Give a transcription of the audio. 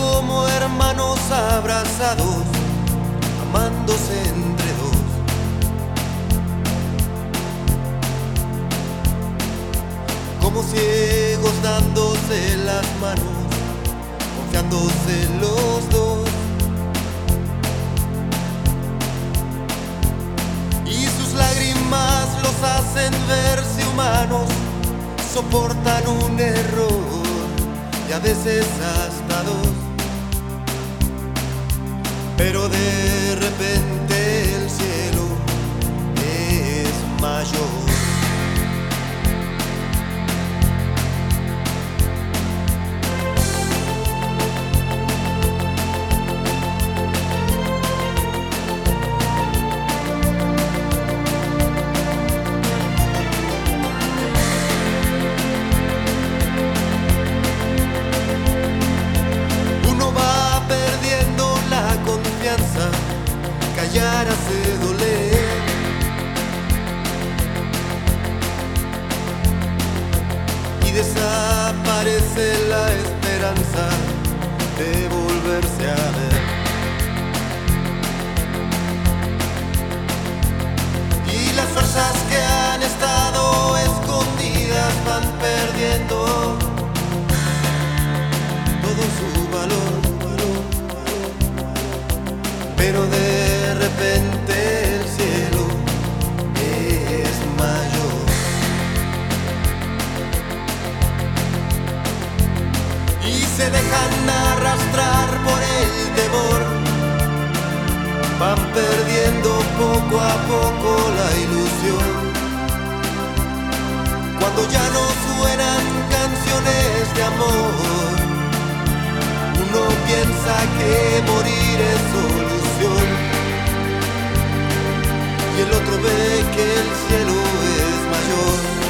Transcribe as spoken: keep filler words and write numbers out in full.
como hermanos abrazados, amándose entre dos. Como ciegos dándose las manos, confiándose los dos. Y sus lágrimas los hacen verse humanos, soportan un error y a veces hasta dos. Pero de repente el cielo es mayor. Callar hace doler. Y desaparece la esperanza de volverse a ver. Y las fuerzas que han estado escondidas van perdiendo todo su valor. Pero de repente el cielo es mayor. Y se dejan arrastrar por el temor, van perdiendo poco a poco la ilusión. Cuando ya no suenan canciones de amor, uno piensa que morir es solución. Y el otro ve que el cielo es mayor.